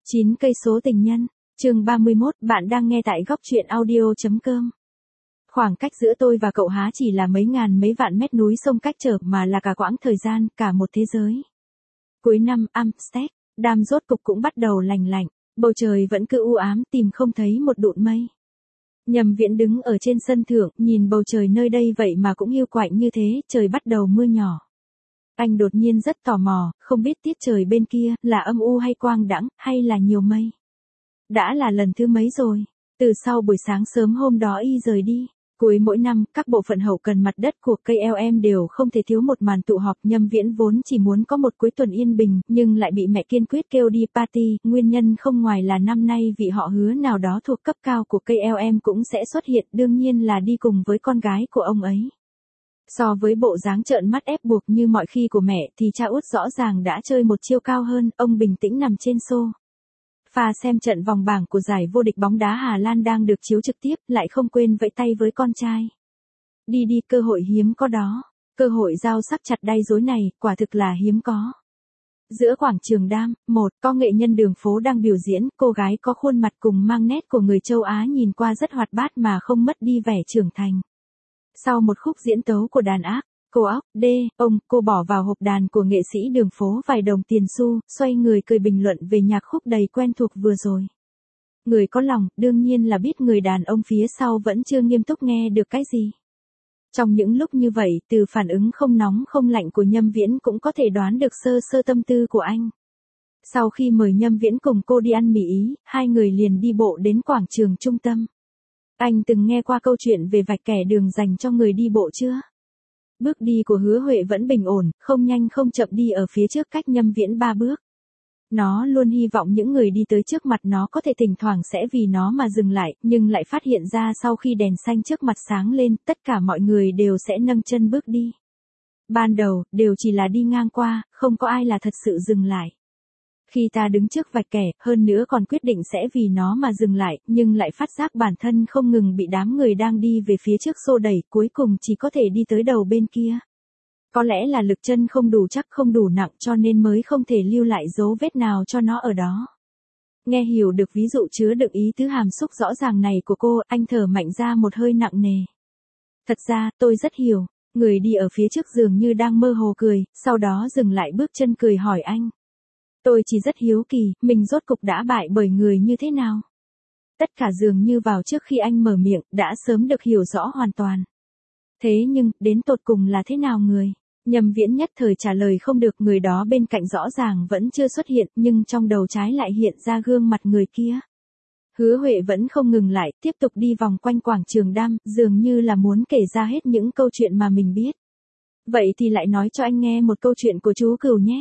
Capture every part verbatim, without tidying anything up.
chín cây số tình nhân, chương ba mươi mốt, bạn đang nghe tại góc truyện audio.com. Khoảng cách giữa tôi và cậu há chỉ là mấy ngàn mấy vạn mét núi sông cách trở mà là cả quãng thời gian, cả một thế giới. Cuối năm Amsterdam rốt cục cũng bắt đầu lành lạnh, bầu trời vẫn cứ u ám, tìm không thấy một đụn mây. Nhầm Viễn đứng ở trên sân thượng, nhìn bầu trời nơi đây vậy mà cũng hiu quạnh như thế, trời bắt đầu mưa nhỏ. Anh đột nhiên rất tò mò, không biết tiết trời bên kia là âm u hay quang đãng, hay là nhiều mây. Đã là lần thứ mấy rồi, từ sau buổi sáng sớm hôm đó y rời đi. Cuối mỗi năm, các bộ phận hậu cần mặt đất của ca lờ em đều không thể thiếu một màn tụ họp. Nhâm Viễn vốn chỉ muốn có một cuối tuần yên bình, nhưng lại bị mẹ kiên quyết kêu đi party. Nguyên nhân không ngoài là năm nay vị họ Hứa nào đó thuộc cấp cao của ca lờ em cũng sẽ xuất hiện, đương nhiên là đi cùng với con gái của ông ấy. So với bộ dáng trợn mắt ép buộc như mọi khi của mẹ thì cha út rõ ràng đã chơi một chiêu cao hơn. Ông bình tĩnh nằm trên xô pha xem trận vòng bảng của giải vô địch bóng đá Hà Lan đang được chiếu trực tiếp, lại không quên vẫy tay với con trai. Đi đi, cơ hội hiếm có đó. Cơ hội dao sắp chặt đay dối này, quả thực là hiếm có. Giữa quảng trường Dam, một, có nghệ nhân đường phố đang biểu diễn, cô gái có khuôn mặt cùng mang nét của người châu Á nhìn qua rất hoạt bát mà không mất đi vẻ trưởng thành. Sau một khúc diễn tấu của đàn ác, cô óc, D, ông, cô bỏ vào hộp đàn của nghệ sĩ đường phố vài đồng tiền xu, xoay người cười bình luận về nhạc khúc đầy quen thuộc vừa rồi. Người có lòng, đương nhiên là biết người đàn ông phía sau vẫn chưa nghiêm túc nghe được cái gì. Trong những lúc như vậy, từ phản ứng không nóng không lạnh của Nhâm Viễn cũng có thể đoán được sơ sơ tâm tư của anh. Sau khi mời Nhâm Viễn cùng cô đi ăn mì Ý, hai người liền đi bộ đến quảng trường trung tâm. Anh từng nghe qua câu chuyện về vạch kẻ đường dành cho người đi bộ chưa? Bước đi của Hứa Huệ vẫn bình ổn, không nhanh không chậm đi ở phía trước cách Nhâm Viễn ba bước. Nó luôn hy vọng những người đi tới trước mặt nó có thể thỉnh thoảng sẽ vì nó mà dừng lại, nhưng lại phát hiện ra sau khi đèn xanh trước mặt sáng lên, tất cả mọi người đều sẽ nâng chân bước đi. Ban đầu, đều chỉ là đi ngang qua, không có ai là thật sự dừng lại. Khi ta đứng trước vạch kẻ, hơn nữa còn quyết định sẽ vì nó mà dừng lại, nhưng lại phát giác bản thân không ngừng bị đám người đang đi về phía trước xô đẩy, cuối cùng chỉ có thể đi tới đầu bên kia. Có lẽ là lực chân không đủ chắc, không đủ nặng cho nên mới không thể lưu lại dấu vết nào cho nó ở đó. Nghe hiểu được ví dụ chứa đựng ý tứ hàm xúc rõ ràng này của cô, anh thở mạnh ra một hơi nặng nề. Thật ra, tôi rất hiểu. Người đi ở phía trước dường như đang mơ hồ cười, sau đó dừng lại bước chân cười hỏi anh. Tôi chỉ rất hiếu kỳ, mình rốt cục đã bại bởi người như thế nào? Tất cả dường như vào trước khi anh mở miệng, đã sớm được hiểu rõ hoàn toàn. Thế nhưng, đến tột cùng là thế nào người? Nhâm Viễn nhất thời trả lời không được, người đó bên cạnh rõ ràng vẫn chưa xuất hiện, nhưng trong đầu trái lại hiện ra gương mặt người kia. Hứa Huệ vẫn không ngừng lại, tiếp tục đi vòng quanh quảng trường Dam, dường như là muốn kể ra hết những câu chuyện mà mình biết. Vậy thì lại nói cho anh nghe một câu chuyện của chú Cừu nhé.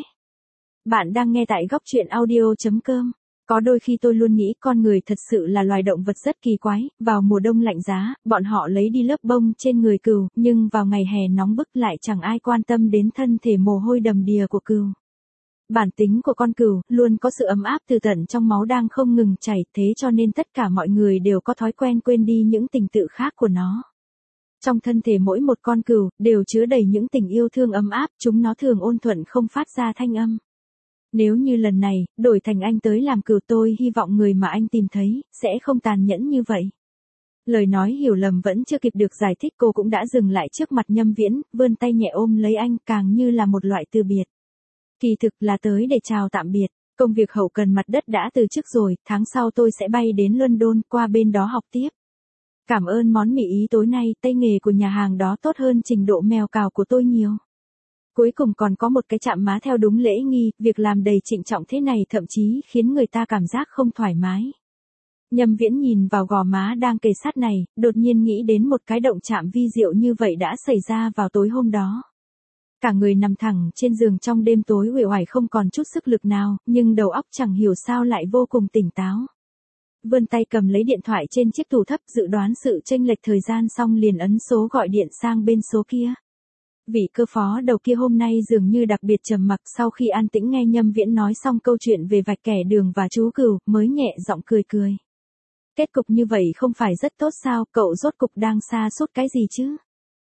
Bạn đang nghe tại góc truyện audio.com. Có đôi khi tôi luôn nghĩ con người thật sự là loài động vật rất kỳ quái, vào mùa đông lạnh giá, bọn họ lấy đi lớp bông trên người cừu, nhưng vào ngày hè nóng bức lại chẳng ai quan tâm đến thân thể mồ hôi đầm đìa của cừu. Bản tính của con cừu luôn có sự ấm áp từ tận trong máu đang không ngừng chảy, thế cho nên tất cả mọi người đều có thói quen quên đi những tình tự khác của nó. Trong thân thể mỗi một con cừu đều chứa đầy những tình yêu thương ấm áp, chúng nó thường ôn thuận không phát ra thanh âm. Nếu như lần này, đổi thành anh tới làm cừu, tôi hy vọng người mà anh tìm thấy, sẽ không tàn nhẫn như vậy. Lời nói hiểu lầm vẫn chưa kịp được giải thích, cô cũng đã dừng lại trước mặt Nhâm Viễn, vươn tay nhẹ ôm lấy anh, càng như là một loại từ biệt. Kỳ thực là tới để chào tạm biệt, công việc hậu cần mặt đất đã từ chức rồi, tháng sau tôi sẽ bay đến London, qua bên đó học tiếp. Cảm ơn món mì Ý tối nay, tay nghề của nhà hàng đó tốt hơn trình độ mèo cào của tôi nhiều. Cuối cùng còn có một cái chạm má theo đúng lễ nghi, việc làm đầy trịnh trọng thế này thậm chí khiến người ta cảm giác không thoải mái. Nhâm Viễn nhìn vào gò má đang kề sát này, đột nhiên nghĩ đến một cái động chạm vi diệu như vậy đã xảy ra vào tối hôm đó. Cả người nằm thẳng trên giường trong đêm tối uể oải không còn chút sức lực nào, nhưng đầu óc chẳng hiểu sao lại vô cùng tỉnh táo. Vươn tay cầm lấy điện thoại trên chiếc tủ thấp, dự đoán sự chênh lệch thời gian xong liền ấn số gọi điện sang bên số kia. Vị cơ phó đầu kia hôm nay dường như đặc biệt trầm mặc, sau khi an tĩnh nghe Nhâm Viễn nói xong câu chuyện về vạch kẻ đường và chú cừu, mới nhẹ giọng cười cười. Kết cục như vậy không phải rất tốt sao, cậu rốt cục đang sa sút cái gì chứ?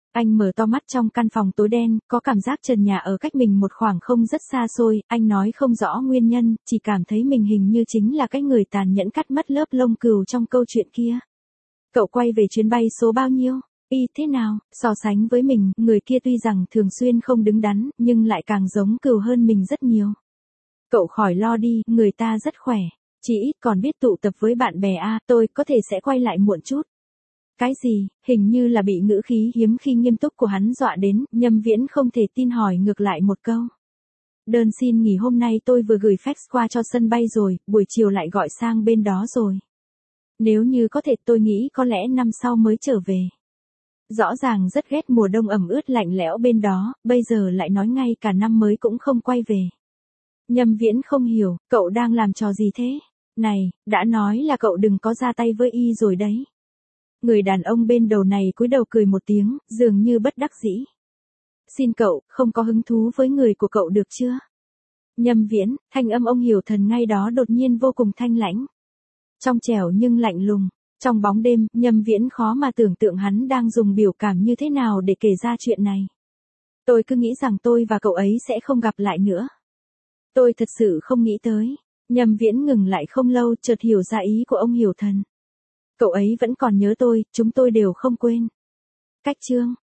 Anh mở to mắt trong căn phòng tối đen, có cảm giác trần nhà ở cách mình một khoảng không rất xa xôi, anh nói không rõ nguyên nhân, chỉ cảm thấy mình hình như chính là cái người tàn nhẫn cắt mất lớp lông cừu trong câu chuyện kia. Cậu quay về chuyến bay số bao nhiêu? Y thế nào? So sánh với mình, người kia tuy rằng thường xuyên không đứng đắn, nhưng lại càng giống cừu hơn mình rất nhiều. Cậu khỏi lo đi, người ta rất khỏe. Chỉ ít còn biết tụ tập với bạn bè a, tôi có thể sẽ quay lại muộn chút. Cái gì? Hình như là bị ngữ khí hiếm khi nghiêm túc của hắn dọa đến, Nhâm Viễn không thể tin hỏi ngược lại một câu. Đơn xin nghỉ hôm nay tôi vừa gửi fax qua cho sân bay rồi, buổi chiều lại gọi sang bên đó rồi. Nếu như có thể tôi nghĩ có lẽ năm sau mới trở về. Rõ ràng rất ghét mùa đông ẩm ướt lạnh lẽo bên đó, bây giờ lại nói ngay cả năm mới cũng không quay về. Nhâm Viễn không hiểu, cậu đang làm trò gì thế? Này, đã nói là cậu đừng có ra tay với y rồi đấy. Người đàn ông bên đầu này cúi đầu cười một tiếng, dường như bất đắc dĩ. Xin cậu, không có hứng thú với người của cậu được chưa? Nhâm Viễn, thanh âm ông Hiểu Thần ngay đó đột nhiên vô cùng thanh lãnh. Trong trẻo nhưng lạnh lùng. Trong bóng đêm, Nhâm Viễn khó mà tưởng tượng hắn đang dùng biểu cảm như thế nào để kể ra chuyện này. Tôi cứ nghĩ rằng tôi và cậu ấy sẽ không gặp lại nữa. Tôi thật sự không nghĩ tới. Nhâm Viễn ngừng lại không lâu, chợt hiểu ra ý của ông Hiểu Thần. Cậu ấy vẫn còn nhớ tôi, chúng tôi đều không quên. Cách chương